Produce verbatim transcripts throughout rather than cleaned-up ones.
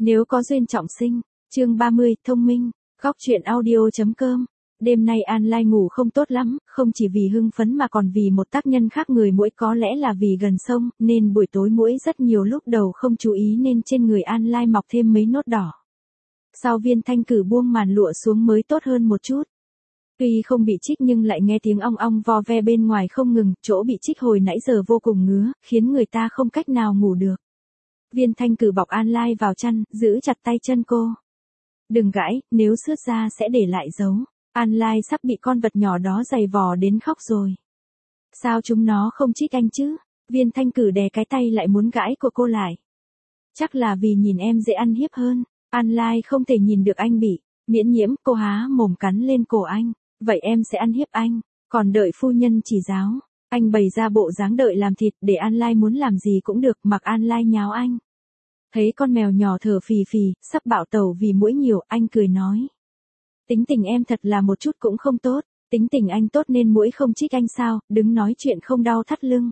Nếu có duyên trọng sinh, chương ba mươi, thông minh, góc truyện audio.com. Đêm nay An Lai ngủ không tốt lắm, không chỉ vì hưng phấn mà còn vì một tác nhân khác, người muỗi, có lẽ là vì gần sông, nên buổi tối muỗi rất nhiều, lúc đầu không chú ý nên trên người An Lai mọc thêm mấy nốt đỏ. Sau Viên Thanh Cử buông màn lụa xuống mới tốt hơn một chút. Tuy không bị chích nhưng lại nghe tiếng ong ong vo ve bên ngoài không ngừng, chỗ bị chích hồi nãy giờ vô cùng ngứa, khiến người ta không cách nào ngủ được. Viên Thanh Cử bọc An Lai vào chăn, giữ chặt tay chân cô. Đừng gãi, nếu sướt ra sẽ để lại dấu. An Lai sắp bị con vật nhỏ đó giày vò đến khóc rồi. Sao chúng nó không chích anh chứ? Viên Thanh Cử đè cái tay lại muốn gãi của cô lại. Chắc là vì nhìn em dễ ăn hiếp hơn. An Lai không thể nhìn được anh bị miễn nhiễm, cô há mồm cắn lên cổ anh. Vậy em sẽ ăn hiếp anh, còn đợi phu nhân chỉ giáo. Anh bày ra bộ dáng đợi làm thịt, để An Lai muốn làm gì cũng được, mặc An Lai nháo anh. Thấy con mèo nhỏ thở phì phì, sắp bạo tẩu vì muỗi nhiều, anh cười nói. Tính tình em thật là một chút cũng không tốt, tính tình anh tốt nên muỗi không chích anh sao, đứng nói chuyện không đau thắt lưng.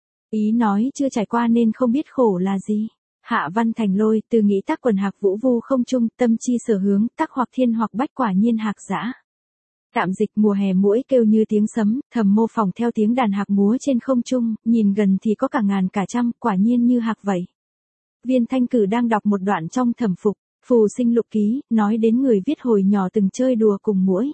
Ý nói chưa trải qua nên không biết khổ là gì. Hạ văn thành lôi, từ nghĩ tác quần hạc vũ vu không chung, tâm chi sở hướng, tác hoặc thiên hoặc bách, quả nhiên hạc dã. Tạm dịch mùa hè muỗi kêu như tiếng sấm, thầm mô phỏng theo tiếng đàn hạc múa trên không trung, nhìn gần thì có cả ngàn cả trăm, quả nhiên như hạc vậy. Viên Thanh Cử đang đọc một đoạn trong Thẩm Phục, Phù Sinh Lục Ký, nói đến người viết hồi nhỏ từng chơi đùa cùng muỗi.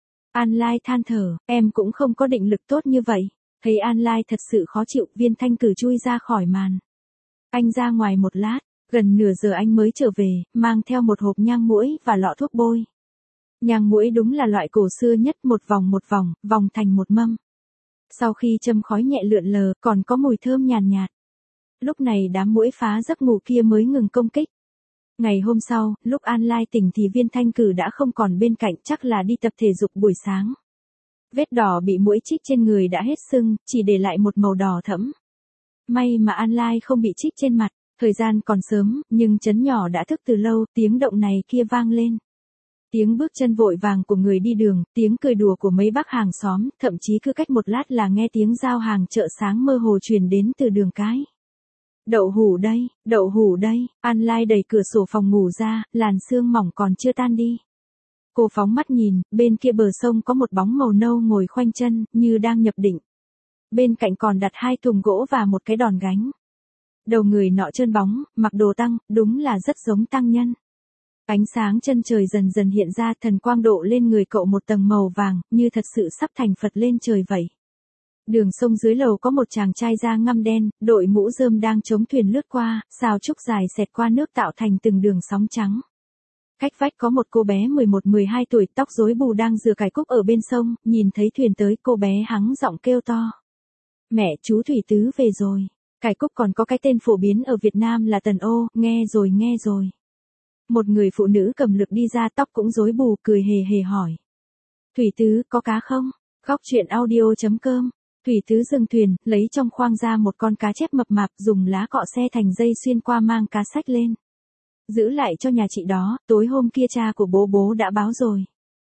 An Lai than thở, em cũng không có định lực tốt như vậy. Thấy An Lai thật sự khó chịu, Viên Thanh Cử chui ra khỏi màn. Anh ra ngoài một lát, gần nửa giờ anh mới trở về, mang theo một hộp nhang muỗi và lọ thuốc bôi. Nhang muỗi đúng là loại cổ xưa nhất, một vòng một vòng, vòng thành một mâm. Sau khi châm khói nhẹ lượn lờ, còn có mùi thơm nhàn nhạt, nhạt. Lúc này đám muỗi phá giấc ngủ kia mới ngừng công kích. Ngày hôm sau, lúc An Lai tỉnh thì Viên Thanh Cử đã không còn bên cạnh, chắc là đi tập thể dục buổi sáng. Vết đỏ bị muỗi chích trên người đã hết sưng, chỉ để lại một màu đỏ thẫm. May mà An Lai không bị chích trên mặt, thời gian còn sớm, nhưng trấn nhỏ đã thức từ lâu, tiếng động này kia vang lên. Tiếng bước chân vội vàng của người đi đường, tiếng cười đùa của mấy bác hàng xóm, thậm chí cứ cách một lát là nghe tiếng giao hàng chợ sáng mơ hồ truyền đến từ đường cái. Đậu hũ đây, đậu hũ đây, An Lai đẩy cửa sổ phòng ngủ ra, làn sương mỏng còn chưa tan đi. Cô phóng mắt nhìn, bên kia bờ sông có một bóng màu nâu ngồi khoanh chân, như đang nhập định. Bên cạnh còn đặt hai thùng gỗ và một cái đòn gánh. Đầu người nọ trơn bóng, mặc đồ tăng, đúng là rất giống tăng nhân. Ánh sáng chân trời dần dần hiện ra, thần quang độ lên người cậu một tầng màu vàng, như thật sự sắp thành Phật lên trời vậy. Đường sông dưới lầu có một chàng trai da ngăm đen, đội mũ rơm đang chống thuyền lướt qua, sào trúc dài xẹt qua nước tạo thành từng đường sóng trắng. Cách vách có một cô bé mười một mười hai tuổi, tóc rối bù đang rửa cải cúc ở bên sông, nhìn thấy thuyền tới, cô bé hắng giọng kêu to. Mẹ, chú Thủy Tứ về rồi. Cải cúc còn có cái tên phổ biến ở Việt Nam là tần ô, nghe rồi nghe rồi. Một người phụ nữ cầm lược đi ra, tóc cũng rối bù, cười hề hề hỏi. Thủy Tứ, có cá không? Góc truyện audio.com. Thủy Tứ dừng thuyền, lấy trong khoang ra một con cá chép mập mạp, dùng lá cọ xe thành dây xuyên qua mang cá sách lên. Giữ lại cho nhà chị đó, tối hôm kia cha của bố bố đã báo rồi.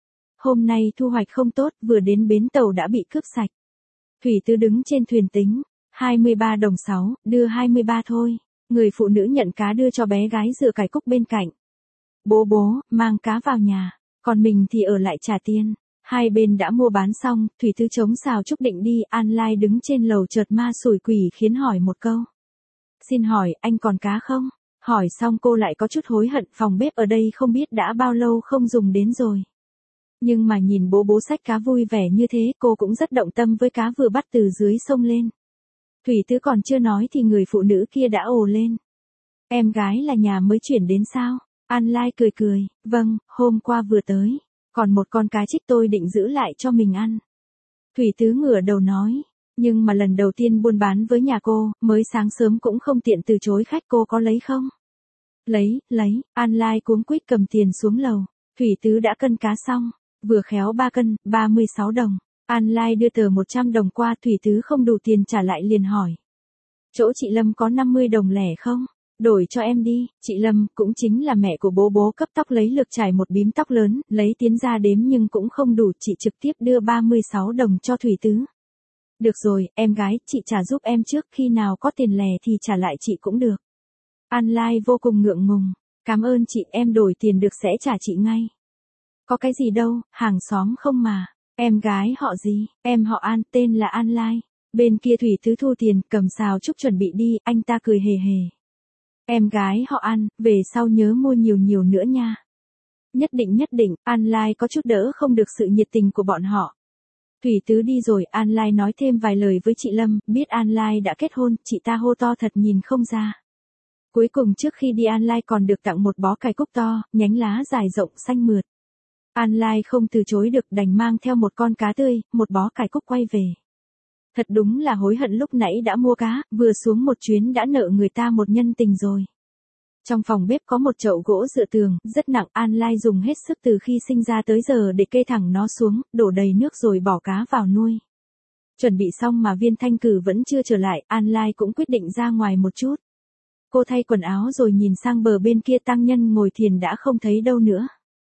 Hôm nay thu hoạch không tốt, vừa đến bến tàu đã bị cướp sạch. Thủy Tứ đứng trên thuyền tính. hai mươi ba đồng sáu, đưa hai mươi ba thôi. Người phụ nữ nhận cá đưa cho bé gái rửa cải cúc bên cạnh. Bố bố, mang cá vào nhà, còn mình thì ở lại trả tiền. Hai bên đã mua bán xong, Thủy Tứ chống xào trúc định đi, An Lai đứng trên lầu chợt ma sủi quỷ khiến hỏi một câu. Xin hỏi, anh còn cá không? Hỏi xong cô lại có chút hối hận, phòng bếp ở đây không biết đã bao lâu không dùng đến rồi. Nhưng mà nhìn bố bố xách cá vui vẻ như thế, cô cũng rất động tâm với cá vừa bắt từ dưới sông lên. Thủy Tứ còn chưa nói thì người phụ nữ kia đã ồ lên. Em gái là nhà mới chuyển đến sao? An Lai cười cười, vâng, hôm qua vừa tới. Còn một con cá trích tôi định giữ lại cho mình ăn. Thủy Tứ ngửa đầu nói, nhưng mà lần đầu tiên buôn bán với nhà cô, mới sáng sớm cũng không tiện từ chối khách, cô có lấy không? Lấy, lấy, An Lai cuống quýt cầm tiền xuống lầu. Thủy Tứ đã cân cá xong, vừa khéo ba cân, ba mươi sáu đồng. An Lai đưa tờ một trăm đồng qua, Thủy Tứ không đủ tiền trả lại liền hỏi. Chỗ chị Lâm có năm mươi đồng lẻ không? Đổi cho em đi. Chị Lâm, cũng chính là mẹ của bố bố, cấp tóc lấy lược chải một bím tóc lớn, lấy tiến ra đếm nhưng cũng không đủ, chị trực tiếp đưa ba mươi sáu đồng cho Thủy Tứ. Được rồi, em gái, chị trả giúp em trước, khi nào có tiền lẻ thì trả lại chị cũng được. An Lai vô cùng ngượng ngùng. Cảm ơn chị, em đổi tiền được sẽ trả chị ngay. Có cái gì đâu, hàng xóm không mà. Em gái họ gì? Em họ An, tên là An Lai. Bên kia Thủy Tứ thu tiền, cầm xào chúc chuẩn bị đi, anh ta cười hề hề. Em gái họ An, về sau nhớ mua nhiều nhiều nữa nha. Nhất định nhất định, An Lai có chút đỡ không được sự nhiệt tình của bọn họ. Thủy Tứ đi rồi, An Lai nói thêm vài lời với chị Lâm, biết An Lai đã kết hôn, chị ta hô to thật nhìn không ra. Cuối cùng trước khi đi An Lai còn được tặng một bó cải cúc to, nhánh lá dài rộng xanh mượt. An Lai không từ chối được, đành mang theo một con cá tươi, một bó cải cúc quay về. Thật đúng là hối hận lúc nãy đã mua cá, vừa xuống một chuyến đã nợ người ta một nhân tình rồi. Trong phòng bếp có một chậu gỗ dựa tường, rất nặng, An Lai dùng hết sức từ khi sinh ra tới giờ để kê thẳng nó xuống, đổ đầy nước rồi bỏ cá vào nuôi. Chuẩn bị xong mà Viên Thanh Cử vẫn chưa trở lại, An Lai cũng quyết định ra ngoài một chút. Cô thay quần áo rồi nhìn sang bờ bên kia, tăng nhân ngồi thiền đã không thấy đâu nữa.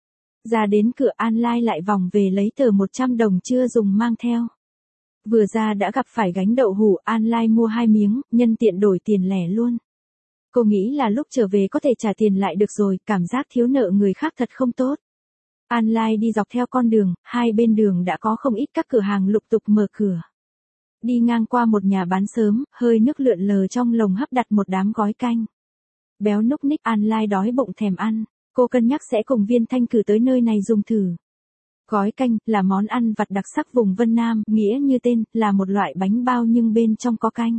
Ra đến cửa, An Lai lại vòng về lấy tờ một trăm đồng chưa dùng mang theo. Vừa ra đã gặp phải gánh đậu hũ, An Lai mua hai miếng, nhân tiện đổi tiền lẻ luôn. Cô nghĩ là lúc trở về có thể trả tiền lại được rồi, cảm giác thiếu nợ người khác thật không tốt. An Lai đi dọc theo con đường, hai bên đường đã có không ít các cửa hàng lục tục mở cửa. Đi ngang qua một nhà bán sớm, hơi nước lượn lờ trong lồng hấp đặt một đám gói canh. Béo núc ních, An Lai đói bụng thèm ăn, cô cân nhắc sẽ cùng Viên Thanh Cử tới nơi này dùng thử. Gói canh là món ăn vặt đặc sắc vùng Vân Nam, nghĩa như tên, là một loại bánh bao nhưng bên trong có canh.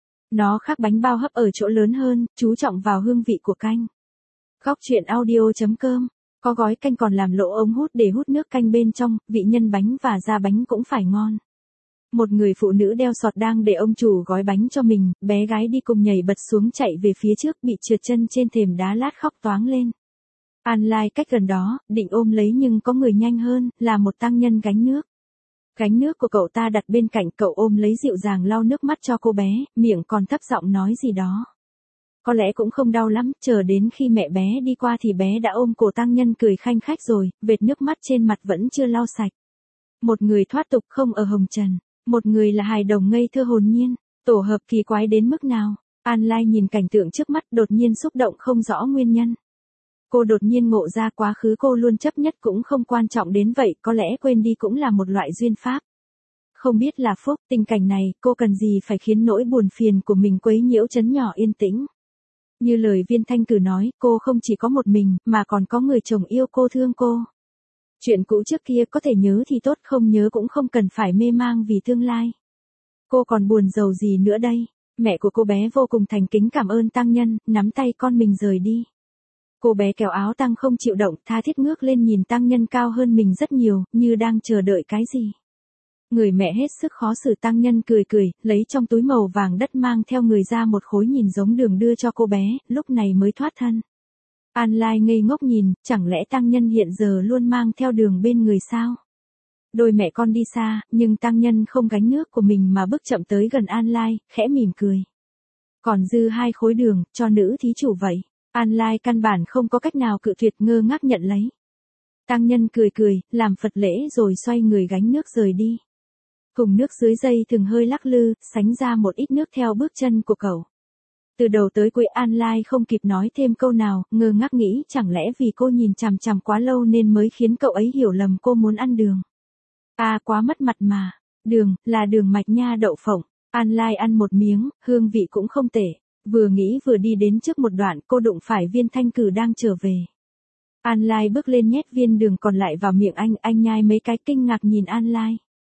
Nó khác bánh bao hấp ở chỗ lớn hơn, chú trọng vào hương vị của canh. Góc truyện audio chấm com, có gói canh còn làm lỗ ống hút để hút nước canh bên trong, vị nhân bánh và da bánh cũng phải ngon. Một người phụ nữ đeo sọt đang để ông chủ gói bánh cho mình, bé gái đi cùng nhảy bật xuống chạy về phía trước, bị trượt chân trên thềm đá lát khóc toáng lên. An Lai cách gần đó, định ôm lấy nhưng có người nhanh hơn, là một tăng nhân gánh nước. Gánh nước của cậu ta đặt bên cạnh, cậu ôm lấy dịu dàng lau nước mắt cho cô bé, miệng còn thấp giọng nói gì đó. Có lẽ cũng không đau lắm, chờ đến khi mẹ bé đi qua thì bé đã ôm cổ tăng nhân cười khanh khách rồi, vệt nước mắt trên mặt vẫn chưa lau sạch. Một người thoát tục không ở hồng trần, một người là hài đồng ngây thơ hồn nhiên, tổ hợp kỳ quái đến mức nào. An Lai nhìn cảnh tượng trước mắt đột nhiên xúc động không rõ nguyên nhân. Cô đột nhiên ngộ ra quá khứ cô luôn chấp nhất cũng không quan trọng đến vậy, có lẽ quên đi cũng là một loại duyên pháp. Không biết là phúc, tình cảnh này, cô cần gì phải khiến nỗi buồn phiền của mình quấy nhiễu trấn nhỏ yên tĩnh. Như lời Viên Thanh Cử nói, cô không chỉ có một mình, mà còn có người chồng yêu cô thương cô. Chuyện cũ trước kia có thể nhớ thì tốt, không nhớ cũng không cần phải mê mang vì tương lai. Cô còn buồn giàu gì nữa đây? Mẹ của cô bé vô cùng thành kính cảm ơn tăng nhân, nắm tay con mình rời đi. Cô bé kéo áo tăng không chịu động, tha thiết ngước lên nhìn tăng nhân cao hơn mình rất nhiều, như đang chờ đợi cái gì. Người mẹ hết sức khó xử, tăng nhân cười cười, lấy trong túi màu vàng đất mang theo người ra một khối nhìn giống đường đưa cho cô bé, lúc này mới thoát thân. An Lai ngây ngốc nhìn, chẳng lẽ tăng nhân hiện giờ luôn mang theo đường bên người sao? Đôi mẹ con đi xa, nhưng tăng nhân không gánh nước của mình mà bước chậm tới gần An Lai, khẽ mỉm cười. Còn dư hai khối đường, cho nữ thí chủ vậy. An Lai căn bản không có cách nào cự tuyệt, ngơ ngác nhận lấy. Tăng nhân cười cười, làm Phật lễ rồi xoay người gánh nước rời đi. Cùng nước dưới dây thừng hơi lắc lư, sánh ra một ít nước theo bước chân của cậu. Từ đầu tới cuối An Lai không kịp nói thêm câu nào, ngơ ngác nghĩ chẳng lẽ vì cô nhìn chằm chằm quá lâu nên mới khiến cậu ấy hiểu lầm cô muốn ăn đường. À quá mất mặt mà, đường, là đường mạch nha đậu phộng. An Lai ăn một miếng, hương vị cũng không tệ. Vừa nghĩ vừa đi đến trước một đoạn, cô đụng phải Viên Thanh Cử đang trở về. An Lai bước lên nhét viên đường còn lại vào miệng anh, anh nhai mấy cái kinh ngạc nhìn An Lai.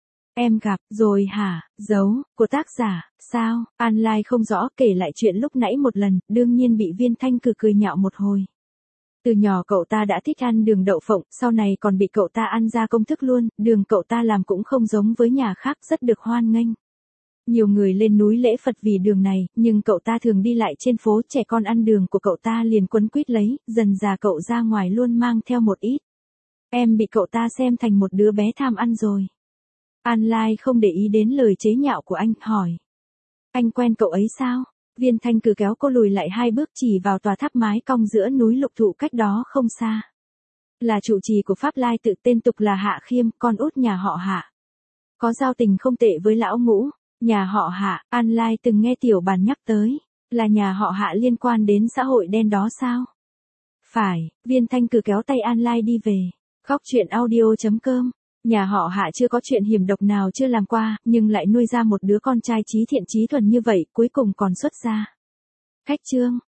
Em gặp rồi hả? Dấu của tác giả, sao? An Lai không rõ, kể lại chuyện lúc nãy một lần, đương nhiên bị Viên Thanh Cử cười nhạo một hồi. Từ nhỏ cậu ta đã thích ăn đường đậu phộng, sau này còn bị cậu ta ăn ra công thức luôn, đường cậu ta làm cũng không giống với nhà khác, rất được hoan nghênh. Nhiều người lên núi lễ Phật vì đường này, nhưng cậu ta thường đi lại trên phố, trẻ con ăn đường của cậu ta liền quấn quýt lấy, dần già cậu ra ngoài luôn mang theo một ít. Em bị cậu ta xem thành một đứa bé tham ăn rồi. An Lai không để ý đến lời chế nhạo của anh, hỏi. Anh quen cậu ấy sao? Viên Thanh Cử kéo cô lùi lại hai bước, chỉ vào tòa tháp mái cong giữa núi lục thụ cách đó không xa. Là trụ trì của Pháp Lai tự, tên tục là Hạ Khiêm, con út nhà họ Hạ. Có giao tình không tệ với lão Ngũ. Nhà họ Hạ, An Lai từng nghe tiểu bàn nhắc tới, là nhà họ Hạ liên quan đến xã hội đen đó sao? Phải, Viên Thanh Cử kéo tay An Lai đi về. Khóc chuyện audio.com. Nhà họ Hạ chưa có chuyện hiểm độc nào chưa làm qua, nhưng lại nuôi ra một đứa con trai trí thiện trí thuần như vậy, cuối cùng còn xuất gia. Khách chương.